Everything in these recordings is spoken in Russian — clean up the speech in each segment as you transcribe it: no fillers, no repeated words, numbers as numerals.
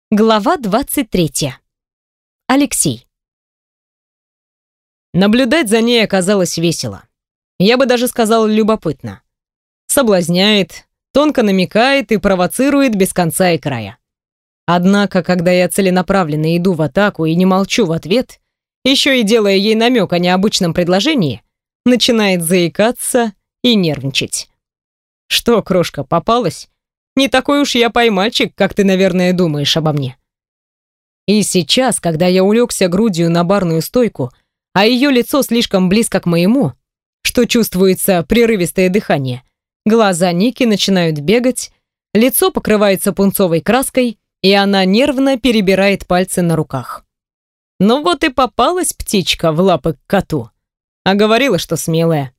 Глава 23. Алексей. Наблюдать за ней оказалось весело. Я бы даже сказал, любопытно. Соблазняет, тонко намекает и провоцирует без конца и края. Однако, когда я целенаправленно иду в атаку и не молчу в ответ, еще и делая ей намек о необычном предложении, начинает заикаться и нервничать. Что, крошка, попалась? Не такой уж я поймальчик, как ты, наверное, думаешь обо мне. И сейчас, когда я улегся грудью на барную стойку, а ее лицо слишком близко к моему, что чувствуется прерывистое дыхание, глаза Ники начинают бегать, лицо покрывается пунцовой краской, и она нервно перебирает пальцы на руках. Ну вот и попалась птичка в лапы к коту, а говорила, что смелая.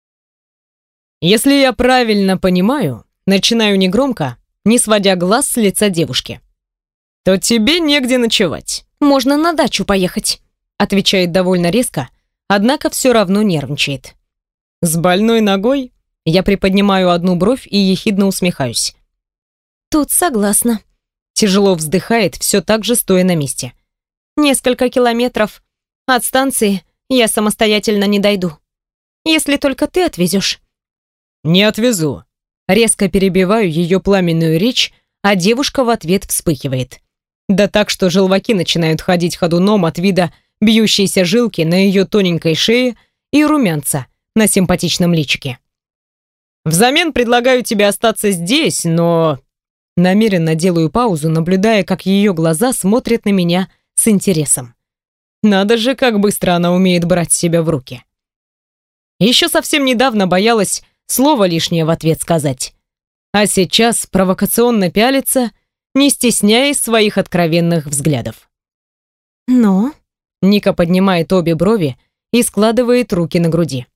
Если я правильно понимаю, начинаю негромко, не сводя глаз с лица девушки, то тебе негде ночевать. «Можно на дачу поехать», — отвечает довольно резко, однако все равно нервничает. С больной ногой я приподнимаю одну бровь и ехидно усмехаюсь. «Тут согласна», — тяжело вздыхает, все так же стоя на месте. «Несколько километров от станции я самостоятельно не дойду. Если только ты отвезешь». «Не отвезу». Резко перебиваю ее пламенную речь, а девушка в ответ вспыхивает. Да так, что желваки начинают ходить ходуном от вида бьющейся жилки на ее тоненькой шее и румянца на симпатичном личике. «Взамен предлагаю тебе остаться здесь, но...» Намеренно делаю паузу, наблюдая, как ее глаза смотрят на меня с интересом. Надо же, как быстро она умеет брать себя в руки. Еще совсем недавно боялась слово лишнее в ответ сказать. А сейчас провокационно пялится, не стесняясь своих откровенных взглядов. «Но...» Ника поднимает обе брови и складывает руки на груди.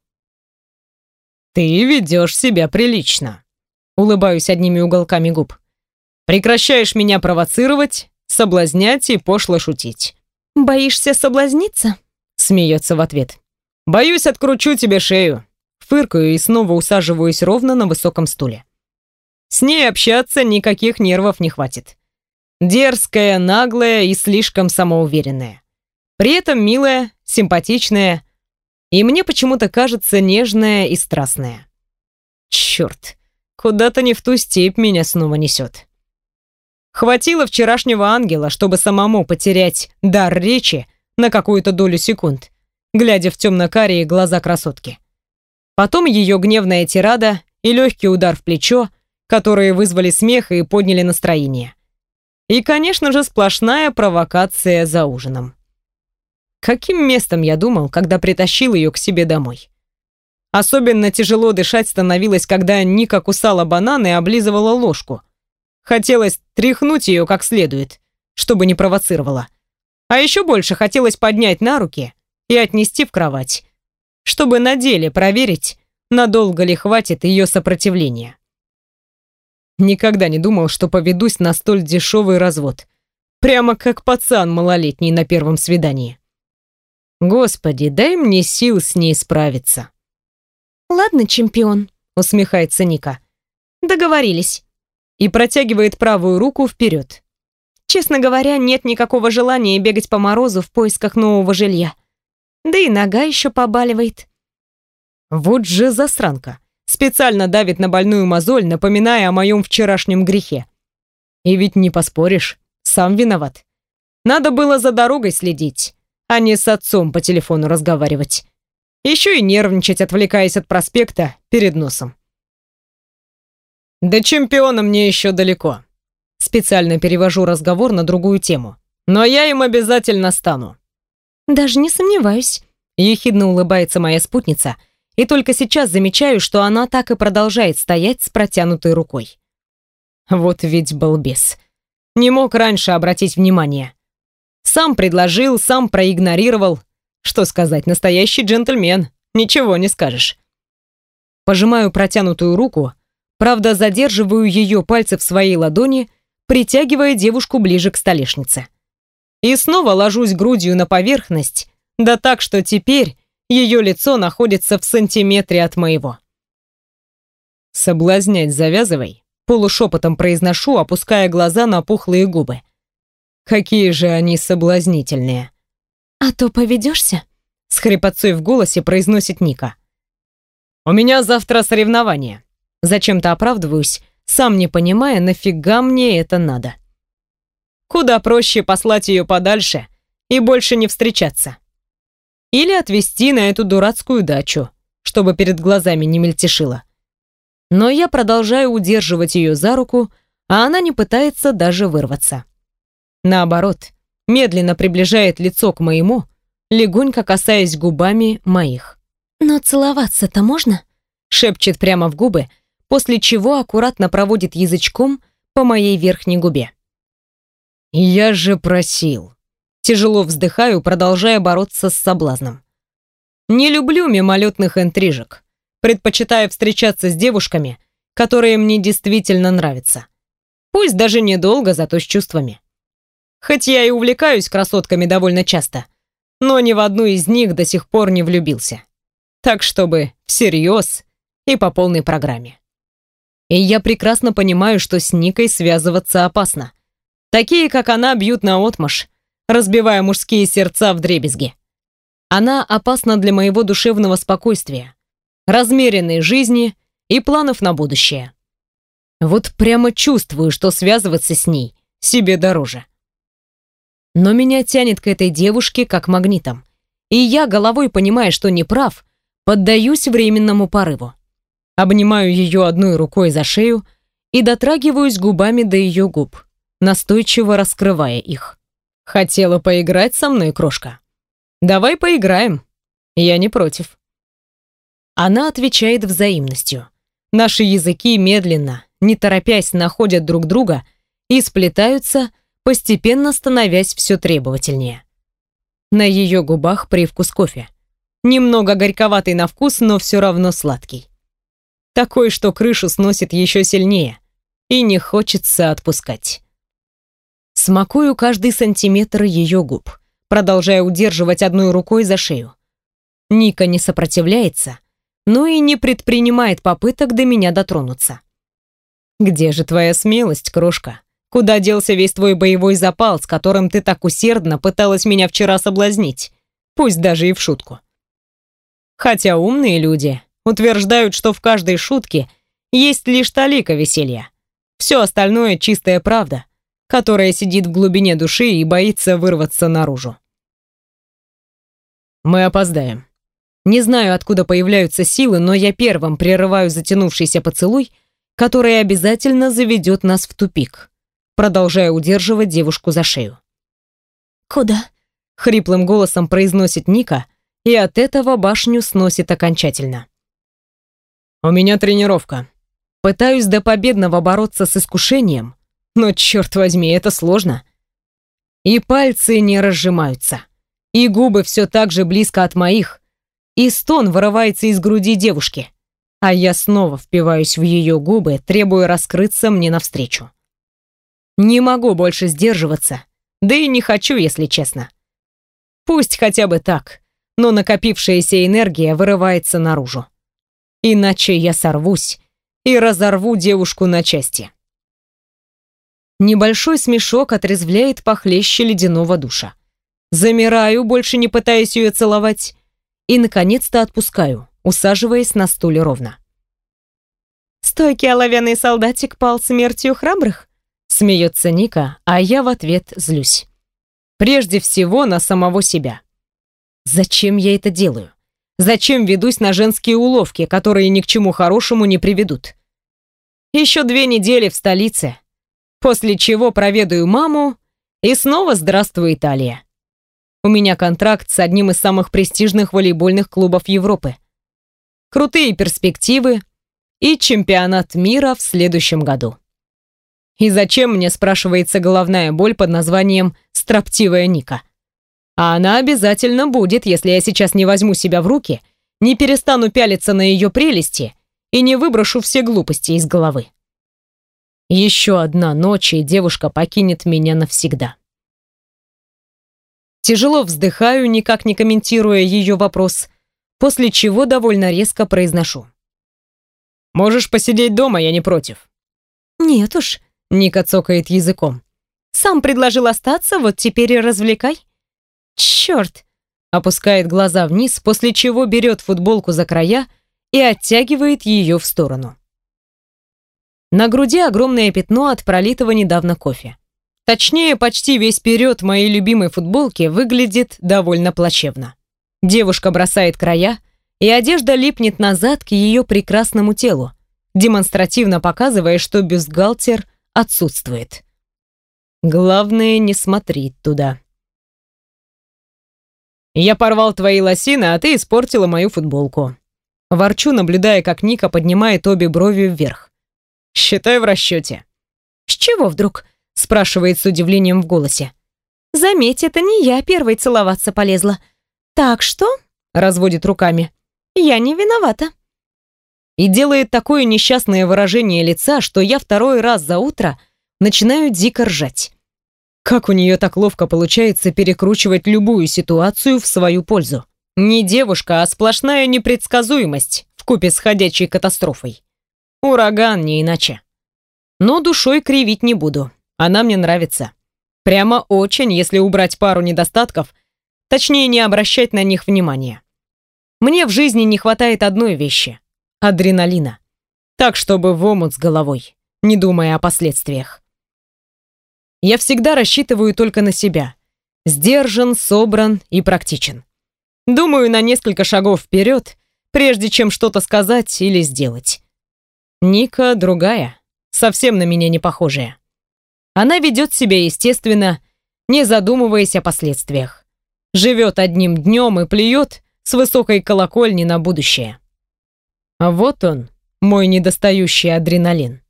«Ты ведешь себя прилично», — улыбаюсь одними уголками губ. «Прекращаешь меня провоцировать, соблазнять и пошло шутить». «Боишься соблазниться?» — смеется в ответ. «Боюсь, откручу тебе шею». Фыркаю и снова усаживаюсь ровно на высоком стуле. С ней общаться никаких нервов не хватит. Дерзкая, наглая и слишком самоуверенная. При этом милая, симпатичная и мне почему-то кажется нежная и страстная. Черт, куда-то не в ту степь меня снова несет. Хватило вчерашнего ангела, чтобы самому потерять дар речи на какую-то долю секунд, глядя в темно-карие глаза красотки. Потом ее гневная тирада и легкий удар в плечо, которые вызвали смех и подняли настроение. И, конечно же, сплошная провокация за ужином. Каким местом я думал, когда притащил ее к себе домой? Особенно тяжело дышать становилось, когда Ника кусала банан и облизывала ложку. Хотелось тряхнуть ее как следует, чтобы не провоцировала. А еще больше хотелось поднять на руки и отнести в кровать, чтобы на деле проверить, надолго ли хватит ее сопротивления. Никогда не думал, что поведусь на столь дешевый развод. Прямо как пацан малолетний на первом свидании. Господи, дай мне сил с ней справиться. «Ладно, чемпион», — усмехается Ника. «Договорились». И протягивает правую руку вперед. «Честно говоря, нет никакого желания бегать по морозу в поисках нового жилья. Да и нога еще побаливает». Вот же засранка. Специально давит на больную мозоль, напоминая о моем вчерашнем грехе. И ведь не поспоришь, сам виноват. Надо было за дорогой следить, а не с отцом по телефону разговаривать. Еще и нервничать, отвлекаясь от проспекта перед носом. До чемпиона мне еще далеко. Специально перевожу разговор на другую тему. Но я им обязательно стану. «Даже не сомневаюсь», — ехидно улыбается моя спутница, и только сейчас замечаю, что она так и продолжает стоять с протянутой рукой. Вот ведь балбес. Не мог раньше обратить внимание. Сам предложил, сам проигнорировал. Что сказать, настоящий джентльмен, ничего не скажешь. Пожимаю протянутую руку, правда, задерживаю ее пальцы в своей ладони, притягивая девушку ближе к столешнице. И снова ложусь грудью на поверхность, да так, что теперь ее лицо находится в сантиметре от моего. «Соблазнять завязывай», полушепотом произношу, опуская глаза на пухлые губы. Какие же они соблазнительные. «А то поведешься?» — с хрипотцой в голосе произносит Ника. «У меня завтра соревнование». Зачем-то оправдываюсь, сам не понимая, нафига мне это надо. Куда проще послать ее подальше и больше не встречаться. Или отвезти на эту дурацкую дачу, чтобы перед глазами не мельтешило. Но я продолжаю удерживать ее за руку, а она не пытается даже вырваться. Наоборот, медленно приближает лицо к моему, легонько касаясь губами моих. «Но целоваться-то можно?» — шепчет прямо в губы, после чего аккуратно проводит язычком по моей верхней губе. «Я же просил». Тяжело вздыхаю, продолжая бороться с соблазном. Не люблю мимолетных интрижек. Предпочитаю встречаться с девушками, которые мне действительно нравятся. Пусть даже недолго, зато с чувствами. Хоть я и увлекаюсь красотками довольно часто, но ни в одну из них до сих пор не влюбился. Так, чтобы всерьез и по полной программе. И я прекрасно понимаю, что с Никой связываться опасно. Такие, как она, бьют наотмашь, разбивая мужские сердца вдребезги. Она опасна для моего душевного спокойствия, размеренной жизни и планов на будущее. Вот прямо чувствую, что связываться с ней себе дороже. Но меня тянет к этой девушке как магнитом, и я, головой понимая, что не прав, поддаюсь временному порыву. Обнимаю ее одной рукой за шею и дотрагиваюсь губами до ее губ, настойчиво раскрывая их. «Хотела поиграть со мной, крошка? Давай поиграем. Я не против». Она отвечает взаимностью. Наши языки медленно, не торопясь, находят друг друга и сплетаются, постепенно становясь все требовательнее. На ее губах привкус кофе. Немного горьковатый на вкус, но все равно сладкий. Такой, что крышу сносит еще сильнее, и не хочется отпускать. Смакую каждый сантиметр ее губ, продолжая удерживать одной рукой за шею. Ника не сопротивляется, но и не предпринимает попыток до меня дотронуться. «Где же твоя смелость, крошка? Куда делся весь твой боевой запал, с которым ты так усердно пыталась меня вчера соблазнить, пусть даже и в шутку?» Хотя умные люди утверждают, что в каждой шутке есть лишь талика веселья. Все остальное чистая правда, которая сидит в глубине души и боится вырваться наружу. Мы опоздаем. Не знаю, откуда появляются силы, но я первым прерываю затянувшийся поцелуй, который обязательно заведет нас в тупик, продолжая удерживать девушку за шею. «Куда?» — хриплым голосом произносит Ника, и от этого башню сносит окончательно. «У меня тренировка. Пытаюсь до победного бороться с искушением, но, черт возьми, это сложно. И пальцы не разжимаются, и губы все так же близко от моих, и стон вырывается из груди девушки, а я снова впиваюсь в ее губы, требуя раскрыться мне навстречу. Не могу больше сдерживаться, да и не хочу, если честно. Пусть хотя бы так, но накопившаяся энергия вырывается наружу. Иначе я сорвусь и разорву девушку на части. Небольшой смешок отрезвляет похлеще ледяного душа. Замираю, больше не пытаясь ее целовать, и, наконец-то, отпускаю, усаживаясь на стуле ровно. «Стойкий оловянный солдатик пал смертью храбрых?» Смеется Ника, а я в ответ злюсь. Прежде всего на самого себя. Зачем я это делаю? Зачем ведусь на женские уловки, которые ни к чему хорошему не приведут? Еще 2 недели в столице, после чего проведаю маму, и снова здравствуй, Италия. У меня контракт с одним из самых престижных волейбольных клубов Европы. Крутые перспективы и чемпионат мира в следующем году. И зачем мне, спрашивается, головная боль под названием «строптивая Ника»? А она обязательно будет, если я сейчас не возьму себя в руки, не перестану пялиться на ее прелести и не выброшу все глупости из головы. Еще одна ночь, и девушка покинет меня навсегда. Тяжело вздыхаю, никак не комментируя ее вопрос, после чего довольно резко произношу. «Можешь посидеть дома, я не против». «Нет уж», — Ника цокает языком. Сам предложил остаться, вот теперь и развлекай. Черт! Опускает глаза вниз, после чего берет футболку за края и оттягивает ее в сторону. На груди огромное пятно от пролитого недавно кофе. Точнее, почти весь вперед моей любимой футболки выглядит довольно плачевно. Девушка бросает края, и одежда липнет назад к ее прекрасному телу, демонстративно показывая, что бюстгальтер отсутствует. Главное, не смотри туда. «Я порвал твои лосины, а ты испортила мою футболку». Ворчу, наблюдая, как Ника поднимает обе брови вверх. «Считай в расчете». «С чего вдруг?» — спрашивает с удивлением в голосе. «Заметь, это не я первой целоваться полезла. Так что?» — разводит руками. «Я не виновата». И делает такое несчастное выражение лица, что я второй раз за утро начинаю дико ржать. Как у нее так ловко получается перекручивать любую ситуацию в свою пользу? Не девушка, а сплошная непредсказуемость вкупе с ходячей катастрофой. Ураган, не иначе. Но душой кривить не буду. Она мне нравится. Прямо очень, если убрать пару недостатков, точнее, не обращать на них внимания. Мне в жизни не хватает одной вещи — адреналина. Так, чтобы в омут с головой, не думая о последствиях. Я всегда рассчитываю только на себя. Сдержан, собран и практичен. Думаю на несколько шагов вперед, прежде чем что-то сказать или сделать. Ника другая, совсем на меня не похожая. Она ведет себя естественно, не задумываясь о последствиях. Живет одним днем и плюет с высокой колокольни на будущее. А вот он, мой недостающий адреналин.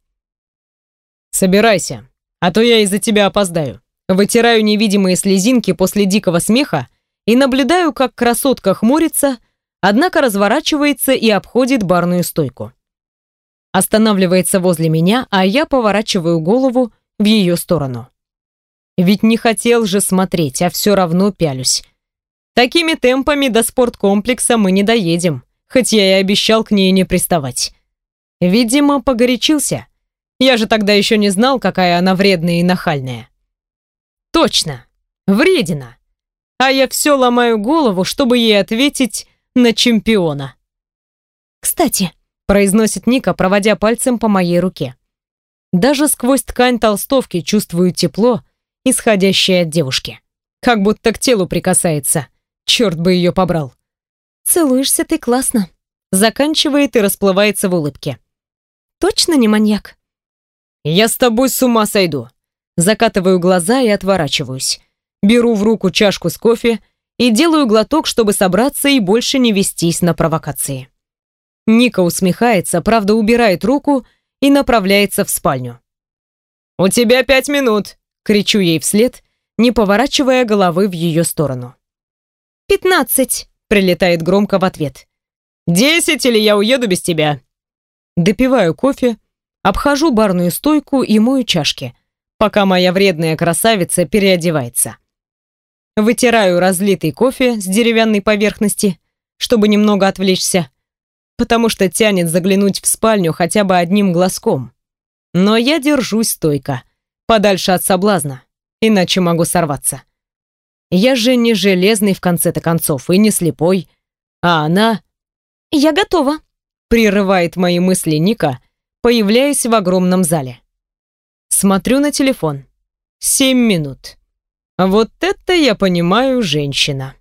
«Собирайся, а то я из-за тебя опоздаю». Вытираю невидимые слезинки после дикого смеха и наблюдаю, как красотка хмурится, однако разворачивается и обходит барную стойку. Останавливается возле меня, а я поворачиваю голову в ее сторону. Ведь не хотел же смотреть, а все равно пялюсь. Такими темпами до спорткомплекса мы не доедем, хоть я и обещал к ней не приставать. Видимо, погорячился. Я же тогда еще не знал, какая она вредная и нахальная. Точно, вредина. А я все ломаю голову, чтобы ей ответить на чемпиона. «Кстати», — произносит Ника, проводя пальцем по моей руке. Даже сквозь ткань толстовки чувствую тепло, исходящее от девушки. Как будто к телу прикасается. Черт бы ее побрал. «Целуешься ты классно», — заканчивает и расплывается в улыбке. «Точно не маньяк?» «Я с тобой с ума сойду». Закатываю глаза и отворачиваюсь. Беру в руку чашку с кофе и делаю глоток, чтобы собраться и больше не вестись на провокации. Ника усмехается, правда убирает руку и направляется в спальню. «У тебя 5 минут!» — кричу ей вслед, не поворачивая головы в ее сторону. 15! — прилетает громко в ответ. 10, или я уеду без тебя!» Допиваю кофе, обхожу барную стойку и мою чашки, пока моя вредная красавица переодевается. Вытираю разлитый кофе с деревянной поверхности, чтобы немного отвлечься, потому что тянет заглянуть в спальню хотя бы одним глазком. Но я держусь стойко, подальше от соблазна, иначе могу сорваться. Я же не железный в конце-то концов и не слепой, а она... «Я готова», — прерывает мои мысли Ника, появляясь в огромном зале. Смотрю на телефон. 7 минут. Вот это я понимаю, женщина.